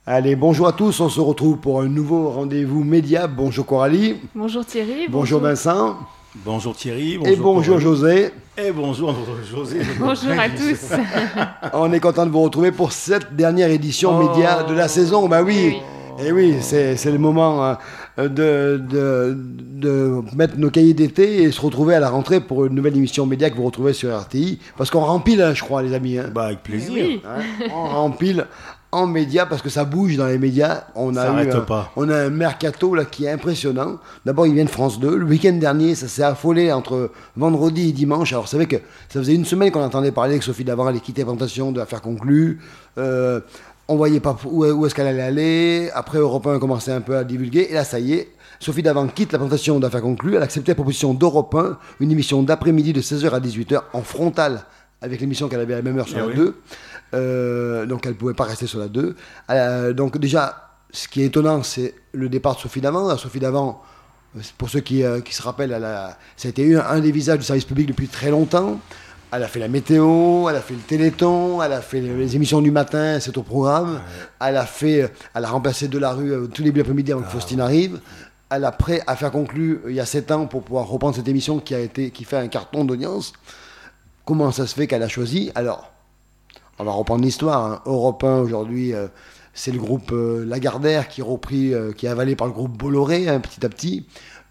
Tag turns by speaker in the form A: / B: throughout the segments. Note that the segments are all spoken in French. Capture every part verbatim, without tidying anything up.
A: Allez, bonjour à tous, on se retrouve pour un nouveau rendez-vous média. Bonjour Coralie.
B: Bonjour Thierry.
A: Bonjour, bonjour Vincent.
C: Bonjour Thierry. Bonjour
A: et bonjour
C: Coralie.
A: José.
C: Et bonjour José.
B: Bonjour à tous.
A: On est content de vous retrouver pour cette dernière édition
C: oh.
A: média de la saison. Bah oui,
B: oui.
A: et oui, c'est, c'est le moment hein, de, de, de mettre nos cahiers d'été et se retrouver à la rentrée pour une nouvelle émission média que vous retrouvez sur R T I. Parce qu'on rempile, hein, je crois, les amis. Hein.
C: Bah avec plaisir.
B: Oui.
A: Hein, on rempile en médias parce que ça bouge dans les médias. On a,
C: ça
A: eu un,
C: pas.
A: on a un mercato là, qui est impressionnant. D'abord, il vient de France deux. Le week-end dernier, ça s'est affolé entre vendredi et dimanche. Alors, vous savez que ça faisait une semaine qu'on entendait parler que Sophie Davant allait quitter la présentation de l'affaire conclue. Euh, on ne voyait pas où, où est-ce qu'elle allait aller. Après, Europe un a commencé un peu à divulguer. Et là, ça y est, Sophie Davant quitte la présentation d'affaires conclues. Elle a accepté la proposition d'Europe un, une émission d'après-midi de seize heures à dix-huit heures en frontale avec l'émission qu'elle avait à la même heure sur
C: et
A: la
C: oui.
A: deux. Euh, donc elle ne pouvait pas rester sur la deux. Euh, donc déjà, ce qui est étonnant, c'est le départ de Sophie Davant. Sophie Davant, pour ceux qui, euh, qui se rappellent, elle a, ça a été un, un des visages du service public depuis très longtemps. Elle a fait la météo, elle a fait le téléthon, elle a fait les, les émissions du matin, c'est au programme. Ouais. Elle a fait, elle a remplacé Delarue euh, tous les débuts d'après-midi avant que ah, Faustine arrive. Elle a prêt à faire conclure il y a sept ans pour pouvoir reprendre cette émission qui a été, qui fait un carton d'audience. Comment ça se fait qu'elle a choisi ? Alors, on va reprendre l'histoire. Hein. Europe un, aujourd'hui, euh, c'est le groupe euh, Lagardère qui est repris, euh, qui est avalé par le groupe Bolloré, hein, petit à petit.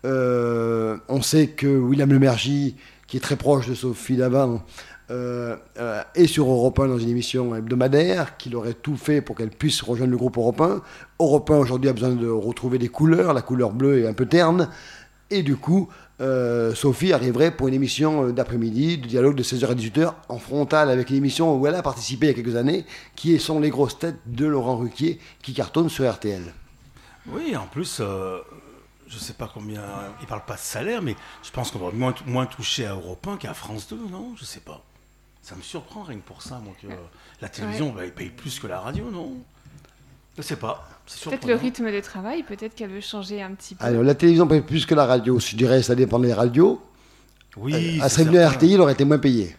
A: Euh, on sait que William Lemergy, qui est très proche de Sophie Davant, euh, euh, est sur Europe un dans une émission hebdomadaire, qu'il aurait tout fait pour qu'elle puisse rejoindre le groupe Europe un. Europe un, aujourd'hui, a besoin de retrouver des couleurs. La couleur bleue est un peu terne. Et du coup, euh, Sophie arriverait pour une émission d'après-midi, de dialogue de seize heures à dix-huit heures, en frontale avec l'émission où elle a participé il y a quelques années, qui sont les grosses têtes de Laurent Ruquier, qui cartonnent sur R T L.
C: Oui, en plus, euh, je ne sais pas combien, il ne parle pas de salaire, mais je pense qu'on va moins, moins toucher à Europe un qu'à France deux, non ? Je ne sais pas. Ça me surprend rien que pour ça, moi, que la télévision, ouais. bah, elle paye plus que la radio, non ? Je ne sais pas. C'est
B: peut-être le rythme de travail, peut-être qu'elle veut changer un petit peu.
A: Alors, la télévision paye plus que la radio. Je dirais ça dépend des radios.
C: Oui,
A: euh, à serait venu à R T I, il aurait été moins payé.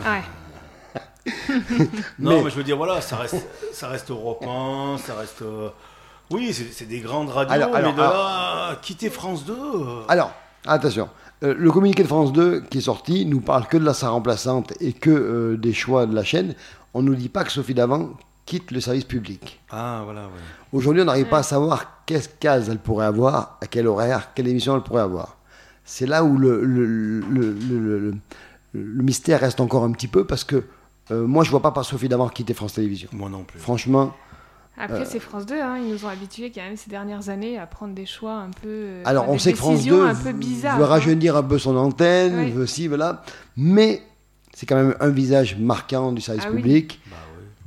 B: Ouais.
C: non, mais... mais je veux dire, voilà, ça reste, ça reste Europe un, ça reste... Euh... Oui, c'est, c'est des grandes radios, alors, alors, mais de là, alors, quitter France deux... Euh...
A: Alors, attention. Euh, le communiqué de France deux qui est sorti nous parle que de la sa remplaçante et que euh, des choix de la chaîne. On ne nous dit pas que Sophie Davant quitte le service public.
C: Ah, voilà, ouais.
A: Aujourd'hui, on n'arrive ouais. pas à savoir quelle case elle pourrait avoir, à quel horaire, quelle émission elle pourrait avoir. C'est là où le, le, le, le, le, le, le mystère reste encore un petit peu, parce que euh, moi, je ne vois pas par Sophie Davant quitter France Télévisions.
C: Moi non plus.
A: Franchement...
B: Après, euh, c'est France deux, hein, ils nous ont habitués quand même ces dernières années à prendre des choix un peu... Euh,
A: alors, on sait que France deux veut rajeunir un peu son antenne, oui. veut ci, voilà, mais c'est quand même un visage marquant du service ah, public.
B: Oui.
C: Bah,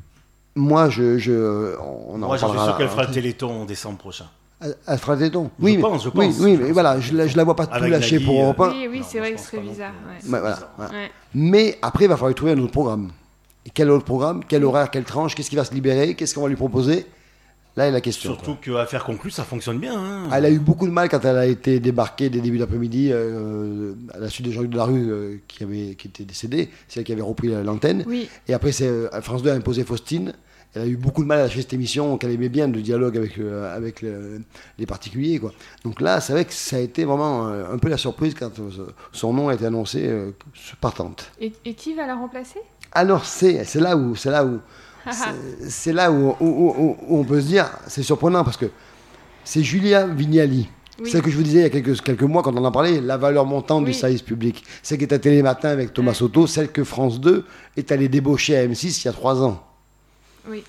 A: Moi, je, je, on en
C: Moi, je suis sûr qu'elle fera
A: le
C: Téléthon en décembre prochain.
A: Elle, elle fera le Téléthon.
C: Je
A: oui,
C: pense, je
A: oui,
C: pense.
A: Oui,
C: je
A: mais
C: pense.
A: voilà, je, je la vois pas tout lâcher pour Europe un.
B: Oui, oui,
C: non,
B: c'est vrai
C: je
B: que ce serait bizarre. Ouais.
A: Ouais, voilà, voilà. Ouais. Mais après, il va falloir trouver un autre programme. Et quel autre programme ? Quel horaire ? Quelle tranche ? Qu'est-ce qui va se libérer ? Qu'est-ce qu'on va lui proposer ? Là est la question.
C: Surtout qu'Affaires conclues, ça fonctionne bien. Hein.
A: Elle a eu beaucoup de mal quand elle a été débarquée dès début d'après-midi euh, à la suite de Jean-Luc Delarue euh, qui, avait, qui était décédé. C'est elle qui avait repris l'antenne.
B: Oui.
A: Et après, c'est, euh, France deux a imposé Faustine. Elle a eu beaucoup de mal à lâcher cette émission qu'elle aimait bien, de dialogue avec, euh, avec le, les particuliers. Quoi. Donc là, c'est vrai que ça a été vraiment euh, un peu la surprise quand euh, son nom a été annoncé euh, partante.
B: Et, et qui va la remplacer ?
A: Alors, c'est, c'est là où... C'est là où C'est, c'est là où, où, où, où on peut se dire, c'est surprenant parce que c'est Julia Vignali, oui. Celle que je vous disais il y a quelques, quelques mois quand on en parlait, la valeur montante oui. du service public. Celle qui est à Télématin avec Thomas ouais. Soto, celle que France deux est allée débaucher à M six il y a trois ans.
B: Oui.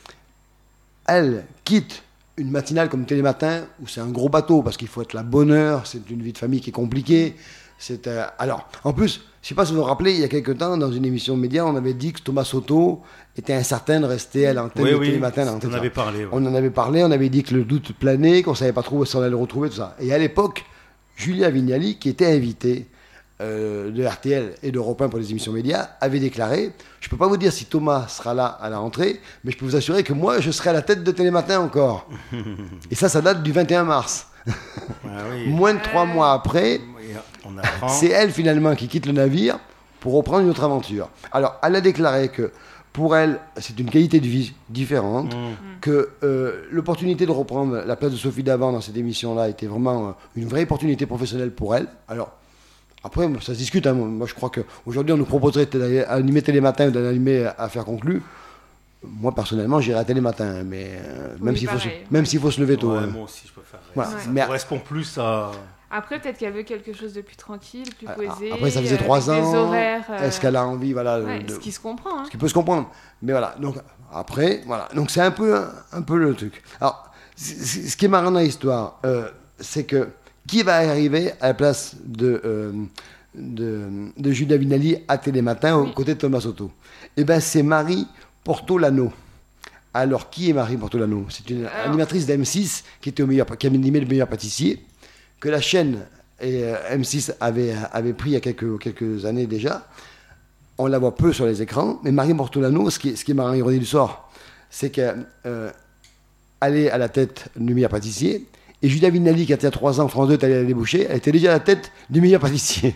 A: Elle quitte une matinale comme Télématin où c'est un gros bateau parce qu'il faut être la bonne heure, c'est une vie de famille qui est compliquée. C'est, euh, alors, en plus, je ne sais pas si vous vous rappelez, il y a quelques temps, dans une émission de médias, on avait dit que Thomas Soto était incertain de rester à l'antenne
C: oui,
A: de
C: oui,
A: Télématin.
C: On en avait parlé. Ouais.
A: On en avait parlé, on avait dit que le doute planait, qu'on ne savait pas trop où on allait le retrouver, tout ça. Et à l'époque, Julia Vignali, qui était invitée euh, de R T L et d'Europe un pour les émissions médias, avait déclaré, je ne peux pas vous dire si Thomas sera là à la rentrée, mais je peux vous assurer que moi, je serai à la tête de Télématin encore. Et ça, ça date du vingt et un mars. Ah, oui. Moins de trois euh... mois après...
C: On apprend.
A: C'est elle finalement qui quitte le navire pour reprendre une autre aventure. Alors, elle a déclaré que pour elle, c'est une qualité de vie différente,
C: Mmh.
A: que euh, l'opportunité de reprendre la place de Sophie Davant dans cette émission-là était vraiment euh, une vraie opportunité professionnelle pour elle. Alors, après, ça se discute. Hein. Moi, je crois qu'aujourd'hui, on nous proposerait d'animer Télématin ou d'animer Affaires conclues. Moi, personnellement, j'irai à Télématin, mais euh,
B: Oui,
A: même s'il faut, se-
B: pareil.
A: même s'il faut se lever tôt.
C: Ouais,
A: hein.
C: moi aussi, je préfère.
A: Voilà.
B: Ouais.
C: Ça
A: Mais-
C: correspond plus à.
B: Après, peut-être qu'elle veut quelque chose de plus tranquille, plus
A: Ah,
B: posé.
A: après, ça faisait
B: avec
A: trois ans.
B: Des horaires. euh,
A: Est-ce qu'elle a envie, voilà,
B: ouais,
A: de-
B: ce qui se comprend. Hein.
A: ce qui peut se comprendre. Mais voilà, donc après, voilà, donc c'est un peu, un, un peu le truc. Alors, c- c- ce qui est marrant dans l'histoire, euh, c'est que qui va arriver à la place de, euh, de, de Julia Vinali à Télématin aux
B: Oui.
A: côtés de Thomas Soto? Eh bien, c'est Marie Portolano. Alors, qui est Marie Portolano? C'est une
B: Alors-
A: animatrice d'M six qui, était au meilleur, qui a animé le meilleur pâtissier, que la chaîne et, euh, M six avait, avait pris il y a quelques, quelques années déjà. On la voit peu sur les écrans, mais Marie Portolano, ce qui est, ce qui est marrant, ironie du sort, c'est qu'elle euh, est à la tête du meilleur pâtissier, et Julia Vinali, qui était à trois ans, France deux, est allée à la déboucher, elle était déjà à la tête du meilleur pâtissier.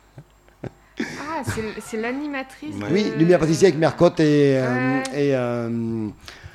B: Ah, c'est c'est l'animatrice.
C: Ouais.
B: de-
A: Oui, du meilleur pâtissier avec Mercotte et, euh,
B: Ouais.
A: et euh,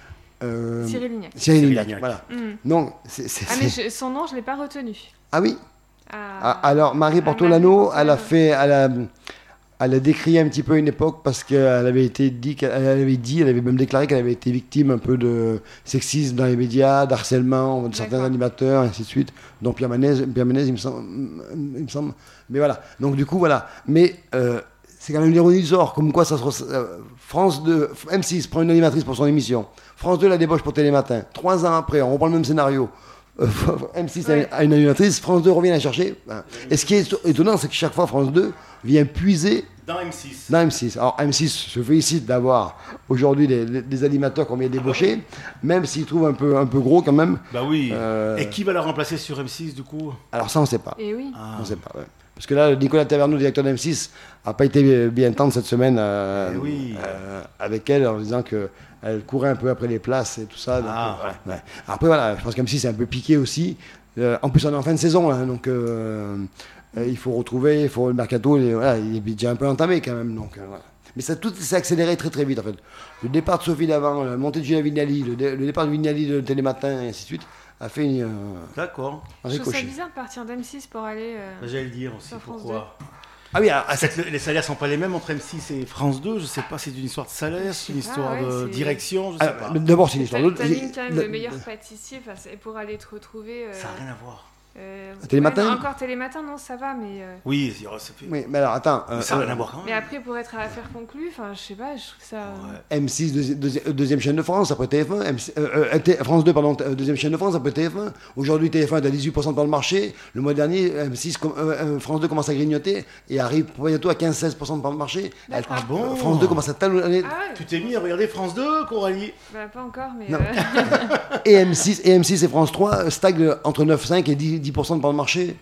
A: euh,
B: Cyril Lignac.
A: Cyril
C: Cyril
A: Lignac,
C: Lignac.
A: voilà.
B: Hmm.
A: Non, c'est, c'est-
B: Ah, mais
A: c'est-
B: je- son nom, je ne l'ai pas retenu.
A: ah oui.
B: Ah,
A: Ah, alors Marie
B: Ah,
A: Portolano,
B: Marie
A: elle a
B: Portolano.
A: fait, elle a, elle a décrié un petit peu une époque parce qu'elle avait été dit, qu'elle elle avait dit, elle avait même déclaré qu'elle avait été victime un peu de sexisme dans les médias, d'harcèlement de certains
B: D'accord.
A: animateurs, et ainsi de suite. Donc Pierre Ménez, Pierre Ménez, il me semble, il me semble. Mais voilà. Donc du coup voilà. Mais euh, c'est quand même l'ironie du sort, comme quoi ça se res- euh, France deux, M six prend une animatrice pour son émission. France deux la débauche pour Télématin. Trois ans après, on reprend le même scénario. Euh, M six
B: Ouais.
A: a une animatrice, France deux revient la chercher. Ben, Et ce qui est étonnant, c'est que chaque fois France deux vient puiser
C: Dans M six.
A: dans M six. Alors M six se félicite d'avoir aujourd'hui des, des- des animateurs qu'on vient débaucher, même s'ils trouvent un peu, un peu gros quand même.
C: Bah oui.
A: Euh,
C: Et qui va la remplacer sur M six du coup?
A: Alors ça, on ne sait pas.
B: Et oui.
C: Ah.
A: On sait pas, ouais. Parce que là, Nicolas Taverneau, directeur d'M six, n'a pas été bien tendre cette semaine euh,
C: Eh oui.
A: euh, avec elle en disant qu'elle courait un peu après les places et tout ça. Donc,
C: Ah.
A: euh, ouais, ouais. Après, voilà, je pense qu'M six est un peu piqué aussi. Euh, en plus, on est en fin de saison, hein, donc euh, euh, il faut retrouver, il faut le mercato, il est, voilà, il est déjà un peu entamé quand même. Donc, euh, voilà. Mais ça, tout s'est accéléré très très vite en fait. Le départ de Sophie Davant, la montée de Gilles Vignali, le, dé- le départ de Vignali de Télématin et ainsi de suite, a fait une, euh,
C: D'accord.
A: un
B: Je trouve ça
A: ricochet.
B: bizarre de partir d'M six pour aller. euh,
C: J'allais le dire aussi.
B: Sur France
C: Pourquoi?
A: Ah oui, alors,
C: Ah, c'est que le- les salaires sont pas les mêmes entre M six et France deux. Je sais pas, c'est une histoire de salaire, c'est une
B: Je sais
C: histoire
B: pas, ouais,
C: de
B: c'est-
C: direction, je sais
A: alors,
C: pas.
A: d'abord, c'est une histoire
B: T'as
A: d'autre.
B: t'as mis quand même
A: Le-
B: le meilleur pâtissier enfin, c'est pour aller te retrouver. euh,
C: Ça n'a rien à voir.
B: euh,
A: Télématin
B: ouais, non, encore Télématin, non, ça va, mais. euh,
C: Oui, c'est- ça fait.
A: Oui, mais alors attends.
C: Mais
A: euh,
C: ça n'a rien
A: euh,
C: à voir quand
B: Mais
C: même.
B: après, pour être à affaire conclue, enfin, je sais pas, je trouve ça.
C: Ouais.
A: M six, deuxi- deuxi- euh, deuxième chaîne de France, après T F un. M six, euh, euh, T- France deux, pardon, euh, deuxième chaîne de France, après T F un. Aujourd'hui, T F un est à dix-huit pour cent dans le marché. Le mois dernier, M six, com- euh, euh, France deux commence à grignoter et arrive bientôt à quinze à seize pour cent dans le marché. Elle-
B: D'accord.
C: Ah bon?
A: France deux commence à talonner.
B: Ah ouais,
C: Tu t'es mis à regarder France deux, Coralie?
B: bah, pas encore, mais.
A: Non.
B: euh,
A: Et M six, et M six et France trois euh, stagnent entre neuf virgule cinq et dix, dix pour cent dans le marché.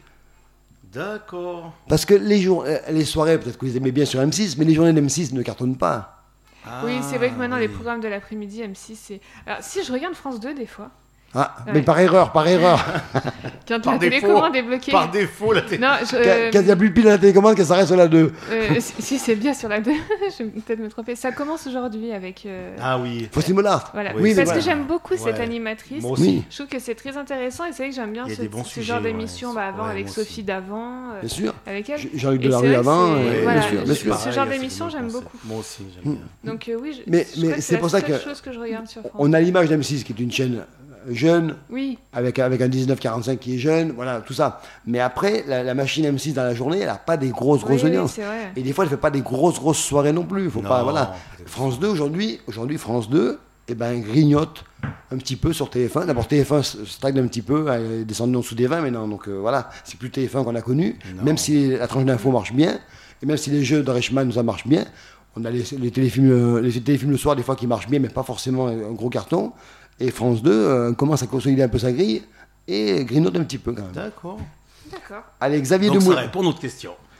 C: D'accord.
A: Parce que les, jours, euh, les soirées, peut-être que vous les aimez bien sur M six, mais les journées d'M six ne cartonnent pas.
B: Oui, c'est vrai que maintenant, les
C: Ah, oui.
B: programmes de l'après-midi, M six, c'est. Alors, si je regarde France deux, des fois,
A: Ah,
B: Ouais.
A: mais par erreur, par erreur.
B: quand
C: Par
B: la
C: défaut.
B: télécommande est bloquée.
C: Par défaut, la télé.
B: Non, je.
A: Quand
B: euh,
A: quand il n'y a plus de pile à la télécommande, qu'elle s'arrête sur la deux.
B: euh, si, si, c'est bien sur la deux, je vais peut-être me tromper. Ça commence aujourd'hui avec. euh,
C: Ah oui.
A: Faustine Mollart.
B: Voilà,
C: Oui,
A: mais
B: parce
A: voilà.
B: que j'aime beaucoup cette
C: Ouais.
B: animatrice.
C: Moi aussi.
A: Oui,
B: Je trouve que c'est très intéressant et c'est vrai que j'aime bien
C: Il y a
B: ce,
C: des bons
B: ce
C: sujets,
B: genre
C: ouais.
B: d'émission bah, avant
C: Ouais,
B: avec
C: moi
B: Sophie
C: aussi.
B: d'avant, euh,
A: bien sûr.
B: avec elle.
A: Jean- Jean-Luc
B: Et c'est
A: Delarue
B: vrai que
A: avant,
B: c'est-
A: euh,
C: Ouais,
B: voilà,
A: bien sûr,
B: je-
A: bien
B: ce
A: sûr.
B: genre
C: Pareil,
B: d'émission,
C: c'est le
B: j'aime
C: concept.
B: beaucoup.
C: Moi aussi, j'aime bien.
B: Donc euh, oui, je,
A: Mais-
B: je
A: mais
B: crois que
A: c'est
B: c'est
A: pour
B: la
A: ça
B: seule
A: que
B: chose que je regarde sur France.
A: On a l'image d'M six qui est une chaîne jeune,
B: Oui,
A: avec, avec un dix-neuf quarante-cinq qui est jeune, voilà, tout ça. Mais après, la, la machine M six dans la journée, elle n'a pas des grosses,
B: oui,
A: grosses
B: oui,
A: audiences.
B: c'est vrai.
A: Et des fois, elle ne fait pas des grosses, grosses soirées non plus. Faut
C: Non,
A: pas, voilà.
C: peut-être.
A: France deux, aujourd'hui, aujourd'hui France deux, eh ben, grignote un petit peu sur T F un. D'abord, T F un s- stagne un petit peu, elle est descendue en dessous des vingt maintenant. Donc euh, voilà, c'est plus T F un qu'on a connu.
C: Non.
A: Même si la tranche d'info marche bien, et même si les jeux de Reichmann, ça marche bien, on a les, les téléfilms, euh, les téléfilms le soir, des fois qui marchent bien, mais pas forcément un gros carton. Et France deux euh, commence à consolider un peu sa grille et grignote un petit peu quand même.
C: D'accord.
B: D'accord.
A: Allez, Xavier
C: Donc ça
A: Demoulin.
C: répond à notre question.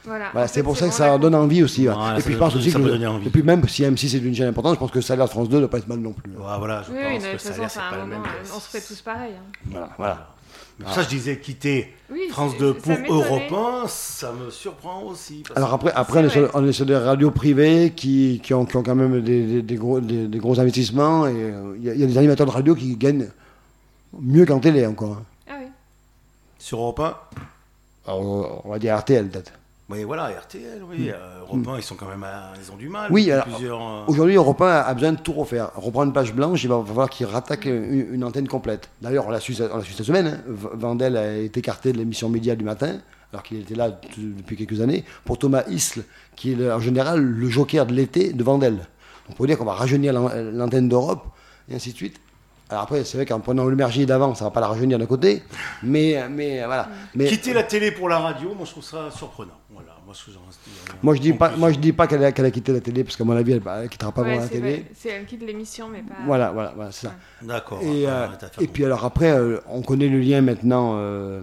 B: Voilà.
A: Voilà,
B: En
A: c'est
B: fait,
A: pour ça que
B: on
A: ça
B: a
A: leur donne envie aussi. ouais.
C: Ouais,
A: et
C: ça
A: puis je
C: doit-
A: pense aussi
C: ça
A: que
C: peut
A: le-
C: donner envie.
A: et puis même si M six est d'une chaîne importante, je pense que le salaire de France deux ne doit pas être mal non plus.
C: Ouais, voilà, je
B: Oui,
C: pense
B: oui,
C: que
B: de
C: le
B: toute façon,
C: salaire,
B: c'est
C: c'est
B: un
C: pas le
B: moment,
C: même.
B: euh, on se fait tous pareil. hein.
A: Voilà, voilà.
C: Mais pour ça, je disais quitter
B: Oui,
C: France
B: c'est-
C: deux
B: ça
C: pour
B: m'étonnait.
C: Europe un, ça me surprend aussi. parce
A: Alors
C: que-
A: après, après on, est
B: C'est
A: sur,
B: vrai.
A: on est sur des radios privées qui, qui, ont, qui ont quand même des, des- des gros, des, des gros investissements et euh, il y, a- il y a des animateurs de radio qui gagnent mieux qu'en télé encore. hein.
B: Ah oui.
C: Sur Europe un,
A: Alors, on va dire R T L peut-être.
C: oui, voilà, R T L, oui. euh, Europe un, ils sont quand même à- ils ont du mal.
A: Oui,
C: depuis
A: alors,
C: plusieurs, euh,
A: Aujourd'hui, Europe un a besoin de tout refaire. Reprendre une page blanche, il va falloir qu'il rattaque une, une antenne complète. D'ailleurs, on l'a su, on l'a su cette semaine. hein. V- Vandel a été écarté de l'émission Média du matin, alors qu'il était là t- depuis quelques années, pour Thomas Isle, qui est le- en général le joker de l'été de Vandel. On peut dire qu'on va rajeunir l'an- l'antenne d'Europe, et ainsi de suite. Alors après, c'est vrai qu'en prenant le Mergier d'avant, ça ne va pas la rajeunir d'un côté, mais, mais voilà. Mais,
C: Quitter la télé pour la radio, moi je trouve ça surprenant. Voilà, moi je j'en reste-
A: moi, je dis pas,
C: conclusion.
A: moi, je dis pas qu'elle a, qu'elle a quitté la télé, parce qu'à mon avis, elle ne quittera pas
B: Ouais,
A: vraiment la
B: c'est
A: télé.
B: vrai. C'est elle quitte l'émission, mais pas.
A: Voilà, voilà, voilà, c'est ça.
C: D'accord.
A: Et,
C: après,
A: euh,
C: on va faire
A: et puis alors après, euh, on connaît le lien maintenant euh,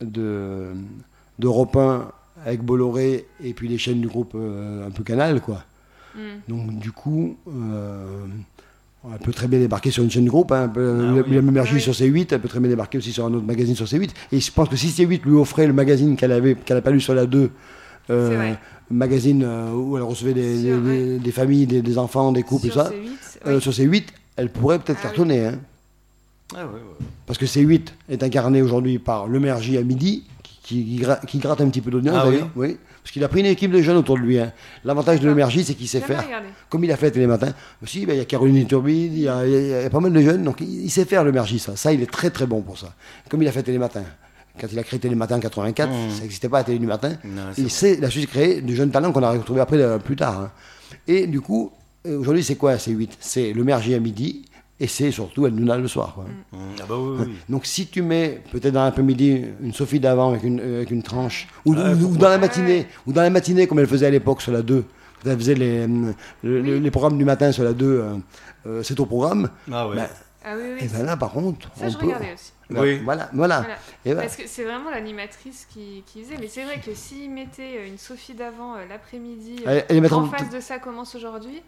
A: de d'Europe un avec Bolloré et puis les chaînes du groupe euh, un peu Canal, quoi.
B: Mm.
A: Donc du coup, euh, elle peut très bien débarquer sur une chaîne du groupe, hein, un peu,
C: Ah
A: le-
C: oui.
A: le Mergy
B: Oui.
A: sur C huit, elle peut très bien débarquer aussi sur un autre magazine sur C huit. Et je pense que si C huit lui offrait le magazine qu'elle avait, qu'elle n'a pas lu sur la deux, euh,
B: C'est vrai.
A: magazine euh, où elle recevait des,
B: Sur-
A: des- des- des familles, des, des enfants, des couples,
B: Sur
A: et ça,
B: C huit,
A: euh,
B: oui.
A: sur C huit, elle pourrait peut-être
B: Ah oui.
A: cartonner. Hein.
C: Ah, ouais, ouais.
A: Parce que C huit est incarné aujourd'hui par le Mergy à midi, qui, qui, gra- qui gratte un petit peu d'audience
C: Ah
A: d'ailleurs. Oui. Parce qu'il a pris une équipe de jeunes autour de lui. hein. L'avantage de le Mergy, c'est qu'il sait
B: J'ai jamais
A: faire.
B: regardé.
A: Comme il a fait Télématin. Aussi, ben, il y a Caroline Turbide, il y a, il y a- il y a pas mal de jeunes. Donc il, il sait faire le Mergy, ça. Ça, il est très très bon pour ça. Comme il a fait Télématin. Quand il a créé Télématin en quatre-vingt-quatre,
C: Mmh.
A: ça n'existait pas à Télé du matin.
C: Non, c'est
A: Il,
C: vrai.
A: sait, il a su créer de jeunes talents qu'on a retrouvés après euh, plus tard. hein. Et du coup, euh, aujourd'hui, c'est quoi C huit? C'est le Mergy à midi et c'est surtout El Nouna le soir. quoi.
C: Mmh, ah bah oui, oui.
A: Donc si tu mets peut-être dans l'après-midi une Sophie d'avant avec une, euh, avec une tranche, ou,
C: Ouais,
A: ou- ou
C: pourquoi
A: dans la
B: pas.
A: matinée, ou dans la matinée comme elle faisait à l'époque sur la deux, quand elle faisait les, euh, le- le- les programmes du matin sur la deux, euh, euh, c'est au programme.
C: Ah ouais.
A: Ben,
B: Ah oui, oui.
A: et ben là par contre,
B: Ça,
A: on
B: je
A: peut.
B: regardais aussi.
A: Ben,
C: Oui.
A: Voilà, voilà.
B: Voilà.
A: Et voilà.
B: Parce que c'est vraiment l'animatrice qui, qui faisait. Mais c'est vrai que s'ils mettaient euh, une Sophie d'avant euh, l'après-midi, euh,
A: Elle- elle mettra-
B: en face de ça commence aujourd'hui.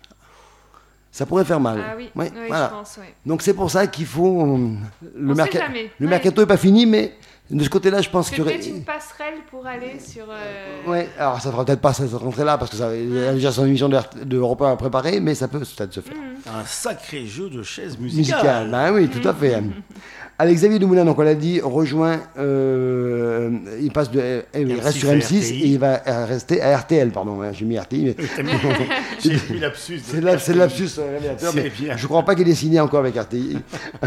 A: Ça pourrait faire mal.
B: Ah oui,
A: Ouais,
B: oui,
A: voilà.
B: je pense, oui.
A: Donc c'est pour ça qu'il faut. euh, le
B: On sait
A: merca-
B: jamais.
A: le
B: Ouais.
A: mercato n'est pas fini, mais de ce côté-là, je pense
B: C'est
A: qu'il y aurait.
B: peut-être une passerelle pour aller sur. euh,
A: Ouais, alors ça fera peut-être pas cette rentrée-là parce que ça il a déjà son émission de, de Europe un à préparer, mais ça peut peut-être se faire.
B: mhm.
C: Un sacré jeu de chaises
A: Musical,
C: musicales.
A: ben oui, tout à fait. Alex Xavier Dumoulin, donc on l'a dit, rejoint, euh, il passe de, euh, il
C: M six
A: reste sur
C: à
A: M six
C: R T I.
A: et il va euh, rester à R T L, pardon, hein, j'ai mis R T I, mais
C: J'ai mis l'absus.
A: c'est la- c'est le lapsus euh, révélateur,
C: C'est
A: mais
C: bien.
A: je ne crois pas qu'il ait signé encore avec R T I.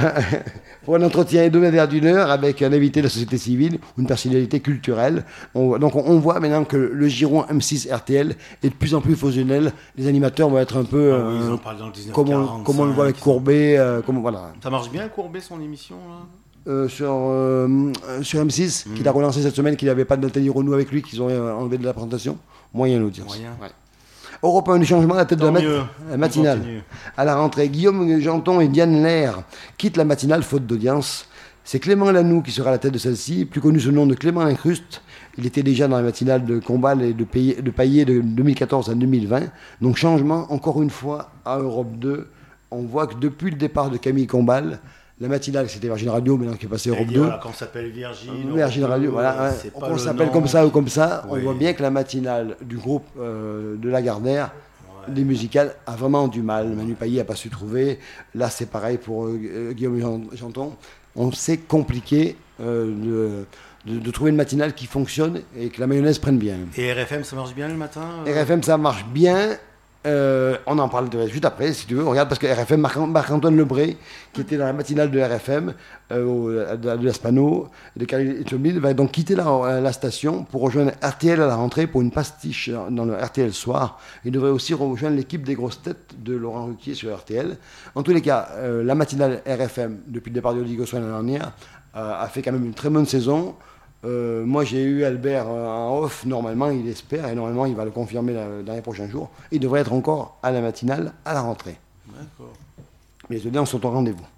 A: Pour un entretien hebdomadaire d'une heure avec un invité de la société civile, une personnalité culturelle. On- donc on, on voit maintenant que le giron M six R T L est de plus en plus fusionnel. Les animateurs vont être un peu
C: Ah oui, ils
A: euh,
C: en parlent dans le dix-neuf
A: comme, on,
C: quarante-cinq.
A: comme on le voit avec Courbet, euh, comme, voilà.
C: Ça marche bien, Courbet, son émission, là
A: Euh, sur, euh, sur M six,
C: Mm.
A: qu'il a relancé cette semaine, qu'il n'avait pas de Nathalie Renaud avec lui, qu'ils ont euh, enlevé de la présentation. Moyen l'audience.
C: Moyen.
A: Ouais. Europe un, du changement à la tête de
C: Tant
A: la, mat-
C: mieux.
A: la
C: On
A: matinale.
C: continue.
A: À la rentrée, Guillaume Janton et Diane Lair quittent la matinale faute d'audience. C'est Clément Lanoux qui sera à la tête de celle-ci, plus connu sous le nom de Clément Lincruste. Il était déjà dans la matinale de Combal et de Paillet de, Paillet de deux mille quatorze à deux mille vingt. Donc changement, encore une fois, à Europe deux. On voit que depuis le départ de Camille Combal, la matinale, c'était Virgin Radio, maintenant qui est passé Europe
C: Et
A: deux.
C: voilà, quand on s'appelle Virgin.
A: Virgin
C: Europe
A: Radio,
C: deux,
A: voilà. ouais.
C: c'est pas
A: Qu'on
C: le
A: s'appelle
C: nom.
A: comme ça ou comme ça, on
C: Oui.
A: voit bien que la matinale du groupe euh, de Lagardère,
C: Ouais.
A: des musicales, a vraiment du mal. Manu Payet n'a pas su trouver. Là, c'est pareil pour euh, euh, Guillaume Jan- Janton. On sait compliqué euh, de, de- de trouver une matinale qui fonctionne et que la mayonnaise prenne bien.
C: Et R F M, ça marche bien le matin euh
A: R F M, ça marche bien. Euh, on en parle de- juste après, si tu veux. Regarde, parce que R F M, Marc- Marc-Antoine Lebré, qui était dans la matinale de R F M, euh, au- de, de l'Aspano, de Carly Tchomil, va donc quitter la, la station pour rejoindre R T L à la rentrée pour une pastiche dans le R T L soir. Il devrait aussi rejoindre l'équipe des grosses têtes de Laurent Ruquier sur R T L. En tous les cas, euh, la matinale R F M, depuis le départ de Olivier Gossuin l'année dernière, euh, a fait quand même une très bonne saison. Euh, moi, j'ai eu Albert euh, en off. Normalement, il espère et normalement, il va le confirmer la- dans les prochains jours. Il devrait être encore à la matinale à la rentrée.
C: D'accord.
A: Mais les audiences sont au rendez-vous.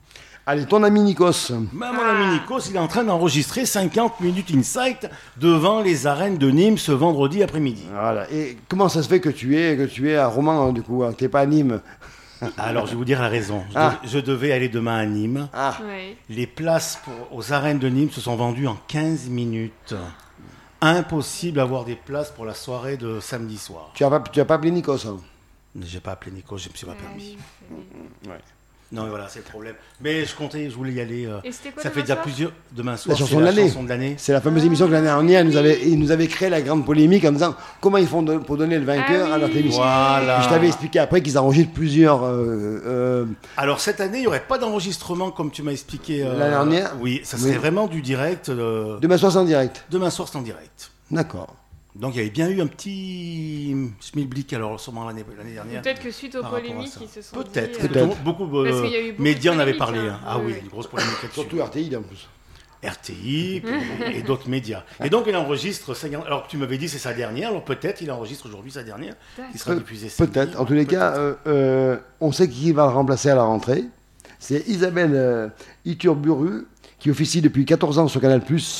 A: Allez, ton ami Nikos.
C: Ben, mon ami Nikos, il est en train d'enregistrer cinquante minutes Insight devant les arènes de Nîmes ce vendredi après-midi.
A: Voilà. Et comment ça se fait que tu es, que tu es à Romans, du coup, hein, t'es pas à Nîmes?
C: Alors, je vais vous dire la raison. Je,
A: Ah.
C: devais, je devais aller demain à Nîmes.
A: Ah,
B: Ouais.
C: Les places pour- aux arènes de Nîmes se sont vendues en quinze minutes. Impossible d'avoir des places pour la soirée de samedi soir.
A: tu as pas, tu as pas appelé Nikos, hein?
C: J'ai pas appelé Nico, je me suis pas permis.
B: Ouais.
C: Non, mais voilà, c'est le problème. Mais je comptais, je voulais y aller. euh,
B: Et c'était quoi
C: ça
B: demain
C: fait déjà
B: soir
C: plusieurs. Demain soir,
A: chanson
C: c'est
A: de
C: la
A: l'année.
C: chanson de l'année.
A: C'est la fameuse émission que l'année dernière, ils nous avaient, ils nous avaient créé la grande polémique en disant comment ils font de- pour donner le vainqueur
B: Ah oui.
A: à notre émission.
C: Voilà.
A: Je t'avais expliqué après qu'ils enregistrent plusieurs. euh, euh,
C: Alors cette année, il n'y aurait pas d'enregistrement comme tu m'as expliqué. euh,
A: L'année dernière.
C: Oui, ça serait
A: Oui.
C: vraiment du direct. euh,
A: demain soir, c'est en direct.
C: Demain soir, c'est en direct.
A: D'accord.
C: Donc il y avait bien eu un petit schmilblick, alors sûrement l'année l'année dernière.
B: Peut-être que suite aux
C: par rapport à
B: polémiques,
C: ça.
B: ils se sont
C: Peut-être.
B: dit... euh,
A: Peut-être.
C: Beaucoup
B: Parce
C: de
B: qu'il y a eu beaucoup
C: médias
B: de
C: en avaient
B: polémiques,
C: parlé.
B: hein.
C: hein. Ah
B: Oui,
C: oui,
B: oui.
C: une grosse polémique là-dessus.
A: Surtout R T I en plus.
C: R T I puis- et d'autres médias. Et donc il enregistre, cinquante alors tu m'avais dit c'est sa dernière, alors peut-être il enregistre aujourd'hui sa dernière, qui sera
A: Pe-
C: diffusée samedi.
A: Peut-être. En tous les cas, euh, euh, on sait qui va le remplacer à la rentrée. C'est Isabelle euh, Iturburu, qui officie depuis quatorze ans sur Canal+.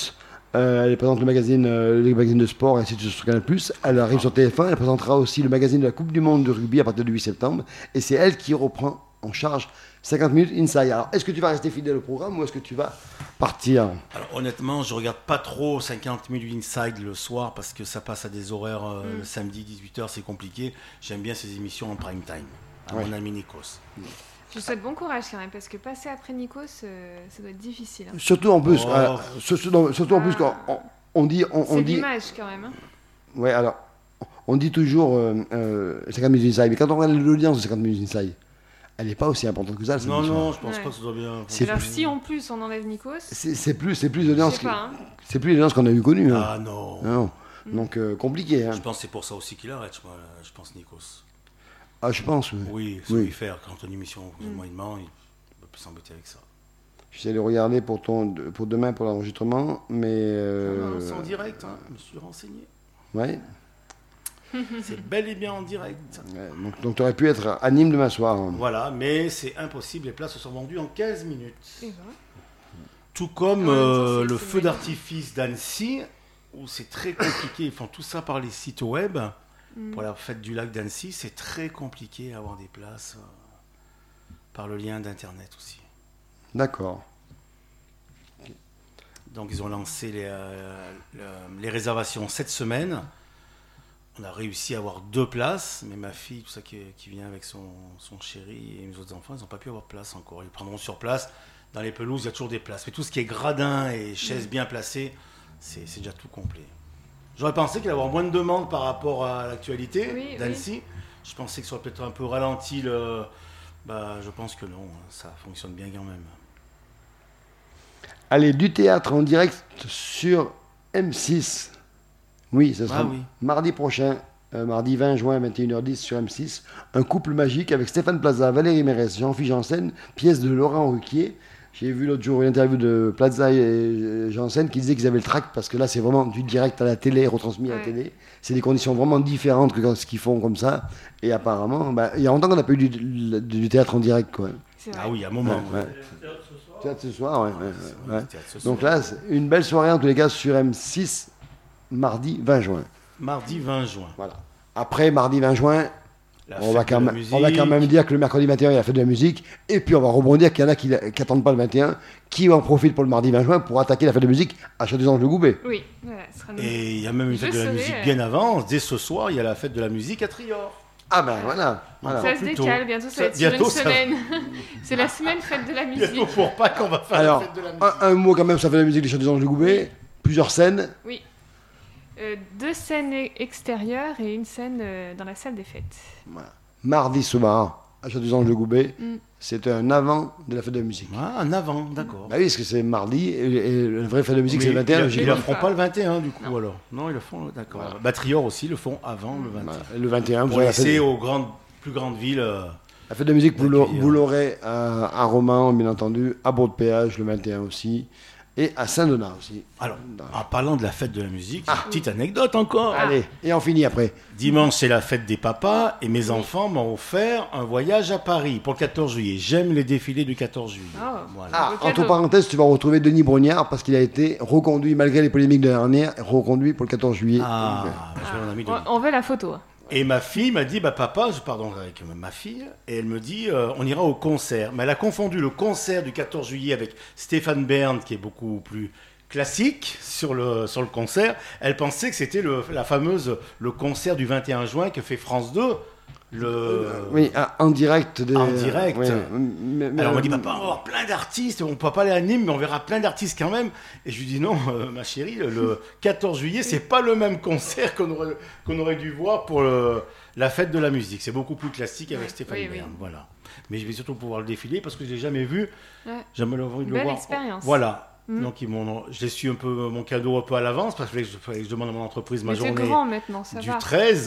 A: Euh, elle présente le magazine, euh, les magazines de sport, et ainsi de suite sur Canal+. Elle arrive sur T F un. Elle présentera aussi le magazine de la Coupe du Monde de rugby à partir du huit septembre. Et c'est elle qui reprend en charge cinquante minutes Inside. Alors, est-ce que tu vas rester fidèle au programme ou est-ce que tu vas partir?
C: Alors honnêtement, je regarde pas trop cinquante minutes Inside le soir parce que ça passe à des horaires euh,
B: Mm.
C: le samedi dix-huit heures, c'est compliqué. J'aime bien ces émissions en prime time. À
A: Ouais.
C: mon ami Nikos.
B: Je vous souhaite bon courage quand même, parce que passer après Nikos, euh, ça doit être difficile. hein.
A: Surtout en plus,
C: Oh.
A: euh, surtout, non, surtout en plus quand on, on dit, on, on
B: C'est
A: dit,
B: l'image quand même. hein.
A: ouais, alors, on dit toujours euh, euh, cinquante minutes Inside, mais quand on regarde l'audience de cinquante minutes Inside, elle n'est pas aussi importante que ça. cette
C: Non,
A: émission.
C: non, je pense
B: Ouais.
C: pas que ce soit bien.
A: C'est
B: Alors
A: plus-
B: si en plus on enlève Nikos,
A: C'est c'est plus, c'est plus
B: je
A: d'audience,
B: sais
A: que-
B: pas. hein.
A: c'est plus l'audience qu'on a eu connue. Hein.
C: Ah non.
A: Non. Donc euh, compliqué. Hein.
C: Je pense que c'est pour ça aussi qu'il arrête, moi, je pense Nikos.
A: Ah, je pense. Oui.
C: Oui,
A: Oui.
C: oui. faire quand on a une émission plus ou moins moyennement, il peut plus s'embêter avec ça.
A: J'essaie de regarder pour ton, pour demain pour l'enregistrement, mais euh,
C: Non, non, c'est en direct, hein, je me suis renseigné.
A: ouais.
C: C'est bel et bien en direct.
A: Ouais, donc, donc tu aurais pu être à Nîmes demain soir. hein.
C: Voilà, mais c'est impossible, les places se sont vendues en quinze minutes.
B: Et voilà.
C: Tout comme
B: En même temps,
C: euh,
B: c'est-
C: le
B: c'est
C: feu
B: magnifique.
C: d'artifice d'Annecy, où c'est très compliqué. Ils font tout ça par les sites web.
B: Mm.
C: Pour la fête du lac d'Annecy, c'est très compliqué à avoir des places euh, par le lien d'Internet aussi.
A: D'accord.
C: Donc ils ont lancé les, euh, le- les réservations cette semaine. On a réussi à avoir deux places, mais ma fille, tout ça qui, qui vient avec son, son chéri et mes autres enfants, ils n'ont pas pu avoir place encore. Ils prendront sur place. Dans les pelouses, il y a toujours des places. Mais tout ce qui est gradin et chaises bien placées, c'est c'est déjà tout complet. J'aurais pensé qu'il allait y avoir moins de demandes par rapport à l'actualité
B: Oui,
C: d'Annecy. Je pensais que ça aurait peut-être un peu ralenti. Le... Bah, je pense que non, ça fonctionne bien quand même.
A: Allez, du théâtre en direct sur M six. Oui, ce sera
C: Ah oui.
A: mardi prochain, euh, mardi vingt juin, vingt et une heures dix sur M six. Un couple magique avec Stéphane Plaza, Valérie Mérès, Jean-Philippe Janssen, pièce de Laurent Ruquier. J'ai vu l'autre jour une interview de Plaza et Janssen qui disaient qu'ils avaient le tract parce que là, c'est vraiment du direct à la télé, retransmis à la
B: Ouais.
A: télé. C'est des conditions vraiment différentes que quand- ce qu'ils font comme ça. Et apparemment, bah, il y a longtemps qu'on n'a pas eu du, du- du théâtre en direct. Quoi.
B: C'est vrai.
C: Ah oui, à un moment.
A: Ouais, ouais. Théâtre ce soir, ouais. ouais, ouais, ouais.
C: Théâtre ce soir.
A: Donc là, c'est une belle soirée en tous les cas sur M six, mardi vingt juin.
C: Mardi vingt juin.
A: Voilà. Après, mardi vingt juin,
C: La
A: on va,
C: fête
A: quand
C: de la
A: même, on va quand
C: musique.
A: même dire que le mercredi vingt et un, il y a la fête de la musique. Et puis, on va rebondir qu'il y en a qui n'attendent pas le vingt et un, qui en profitent pour le mardi vingt juin pour attaquer la fête de musique à Château-des-Anges-le-Goubet.
B: Oui, voilà, ce sera nous.
C: Et il y a même une
B: Je
C: fête de la
B: serai,
C: musique
B: euh,
C: bien avant. Dès ce soir, il y a la fête de la musique à Trior.
A: Ah ben voilà. voilà.
B: Ça se
C: plutôt.
B: décale, bientôt ça
C: Ça-
B: va être sur
C: bientôt,
B: une
C: ça-
B: semaine. C'est la semaine fête de la
C: Bientôt
B: musique.
C: pour Pâques, on va faire
A: Alors,
C: la fête de la musique.
A: un, un mot quand même, ça fait la musique des Château-des-Anges-le-Goubet. Plusieurs scènes.
B: Oui. Euh, deux scènes e- extérieures et une scène euh, dans la salle des fêtes.
A: Voilà. Mardi soir, à Château-des-Anges-le-Goubet,
B: Mm.
A: c'est un avant de la fête de la musique.
C: Ah, en avant, d'accord.
A: Bah oui, parce que c'est mardi, et, et le vrai fête de musique,
C: Mais
A: c'est le vingt et un.
C: Ils
A: j'ai
C: ne
A: dit.
C: le feront
B: pas.
C: pas le vingt et un du coup
B: Non.
C: alors. Non, ils le font, d'accord.
A: Voilà.
C: Bah, Trior aussi le font avant le vingt et un.
A: Voilà. Le vingt et un, vous
C: Pour
A: aurez la fête,
C: laisser aux grandes, plus grandes villes. euh,
A: la fête de musique, vous l'aurez-
C: d'accueillir.
A: vous l'aurez à, à Romans, bien entendu, à Bourg-de-Péage, le vingt et un aussi, et à Saint-Donat aussi.
C: Alors,
A: Dans-
C: en parlant de la fête de la musique,
A: Ah.
C: une petite anecdote encore.
A: Allez, et on finit après.
C: Dimanche, c'est la fête des papas et mes enfants m'ont offert un voyage à Paris pour le quatorze juillet. J'aime les défilés du quatorze juillet.
B: Oh.
C: Voilà.
A: Ah,
B: Beau
A: entre
B: cadeau.
A: parenthèses, tu vas retrouver Denis Brognard parce qu'il a été reconduit, malgré les polémiques de l'année dernière, reconduit pour le quatorze juillet.
C: Ah,
A: Donc,
C: bah, je vais mon ami Denis.
B: On, on veut la photo.
C: Et ma fille m'a dit, bah papa, je pardon avec ma fille, et elle me dit, euh, on ira au concert. Mais elle a confondu le concert du quatorze juillet avec Stéphane Bern, qui est beaucoup plus classique sur le, sur le concert. Elle pensait que c'était le, la fameuse, le concert du vingt et un juin que fait France deux. Le...
A: euh, oui, ah, en direct. Des...
C: En direct.
A: oui, mais- mais-
C: Alors on m'a dit, papa, on va avoir plein d'artistes, on ne peut pas aller à Nîmes, mais on verra plein d'artistes quand même. Et je lui dis, non, euh, ma chérie, le, le quatorze juillet, c'est pas le même concert qu'on aurait, qu'on aurait dû voir pour le- la fête de la musique. C'est beaucoup plus classique avec Stéphane
B: Oui, oui.
C: Bern, voilà. Mais je vais surtout pouvoir le défiler parce que je l'ai jamais vu.
B: Ouais.
C: J'aimerais envie de le
B: Belle
C: voir.
B: expérience.
C: Voilà.
B: Mm.
C: Donc ils m'ont, j'ai su un peu mon cadeau un peu à l'avance parce que je, fallait que je demande à mon entreprise ma
B: Mais c'est
C: journée
B: grand maintenant, ça
C: du
B: va.
C: treize.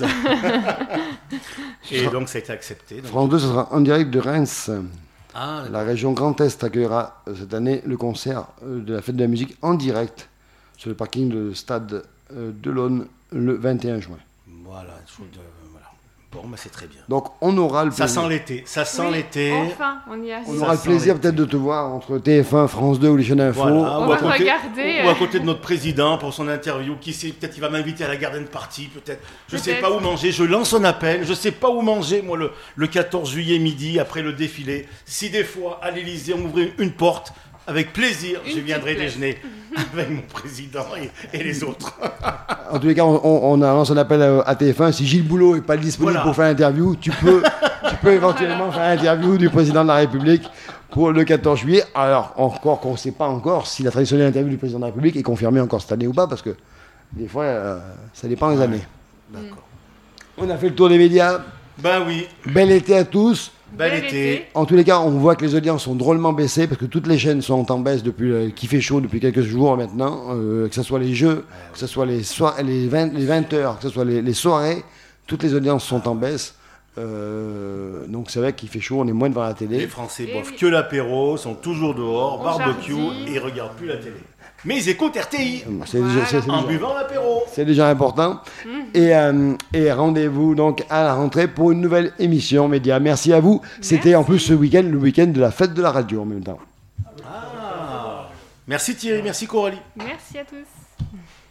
C: Et donc ça a été accepté. Donc-
A: France deux, ce sera en direct de Reims.
C: Ah,
A: La région Grand Est accueillera euh, cette année le concert euh, de la fête de la musique en direct sur le parking de stade euh, de l'Aune le vingt et un juin.
C: voilà, je trouve de- voilà. Bon, bah, c'est très bien.
A: Donc on aura le
C: Ça
A: plaisir,
C: sent l'été, ça sent
B: Oui,
C: l'été.
B: Enfin, on y arrive.
A: on
C: Ça
A: aura le
C: sent
A: plaisir
C: l'été.
A: peut-être de te voir entre T F un, France deux ou les chaînes info.
C: Voilà,
B: On
C: ou, à
B: va
C: côté,
B: regarder,
C: ou à
B: euh.
C: côté de notre président pour son interview. Qui sait, peut-être il va m'inviter à la garden party, peut-être. Je sais
B: Peut-être.
C: pas où manger, je lance un appel. Je sais pas où manger, moi, le, le quatorze juillet midi, après le défilé. Si des fois, à l'Élysée, on m'ouvrait une porte, avec plaisir,
B: Une
C: je viendrai
B: petite place.
C: déjeuner avec mon président et, et les autres.
A: En tous les cas, on, on, on a lancé un appel à, à T F un. Si Gilles Boulot n'est pas disponible
C: Voilà.
A: pour faire l'interview, tu peux, tu peux éventuellement faire l'interview du président de la République pour le quatorze juillet. Alors, encore qu'on ne sait pas encore si la traditionnelle interview du président de la République est confirmée encore cette année ou pas, parce que des fois, euh, ça dépend des années.
C: D'accord.
A: On a fait le tour des médias.
C: Ben oui,
A: Bel été à tous.
C: bel
B: Bel
C: été.
B: été.
A: En tous les cas, on voit que les audiences sont drôlement baissées parce que toutes les chaînes sont en baisse depuis euh, qu'il fait chaud depuis quelques jours maintenant. Euh, que ce soit les jeux, que ce soit les, soir- les, vingt, les vingt heures, que ce soit les, les soirées, toutes les audiences sont en baisse. Euh, donc c'est vrai qu'il fait chaud, on est moins devant la
C: Les
A: télé.
C: Français
B: Eh
C: boivent
B: oui.
C: que l'apéro, sont toujours dehors,
B: On
C: barbecue
B: jardine.
C: et regardent plus la télé. Mais ils écoutent R T I
A: C'est déjà, c'est- c'est
C: en
A: déjà-
C: buvant l'apéro.
A: c'est déjà important. Et, euh, et rendez-vous donc à la rentrée pour une nouvelle émission média. Merci à vous. C'était en plus ce week-end, le week-end de la fête de la radio en même temps.
C: Ah. Merci Thierry, merci Coralie.
B: Merci à tous.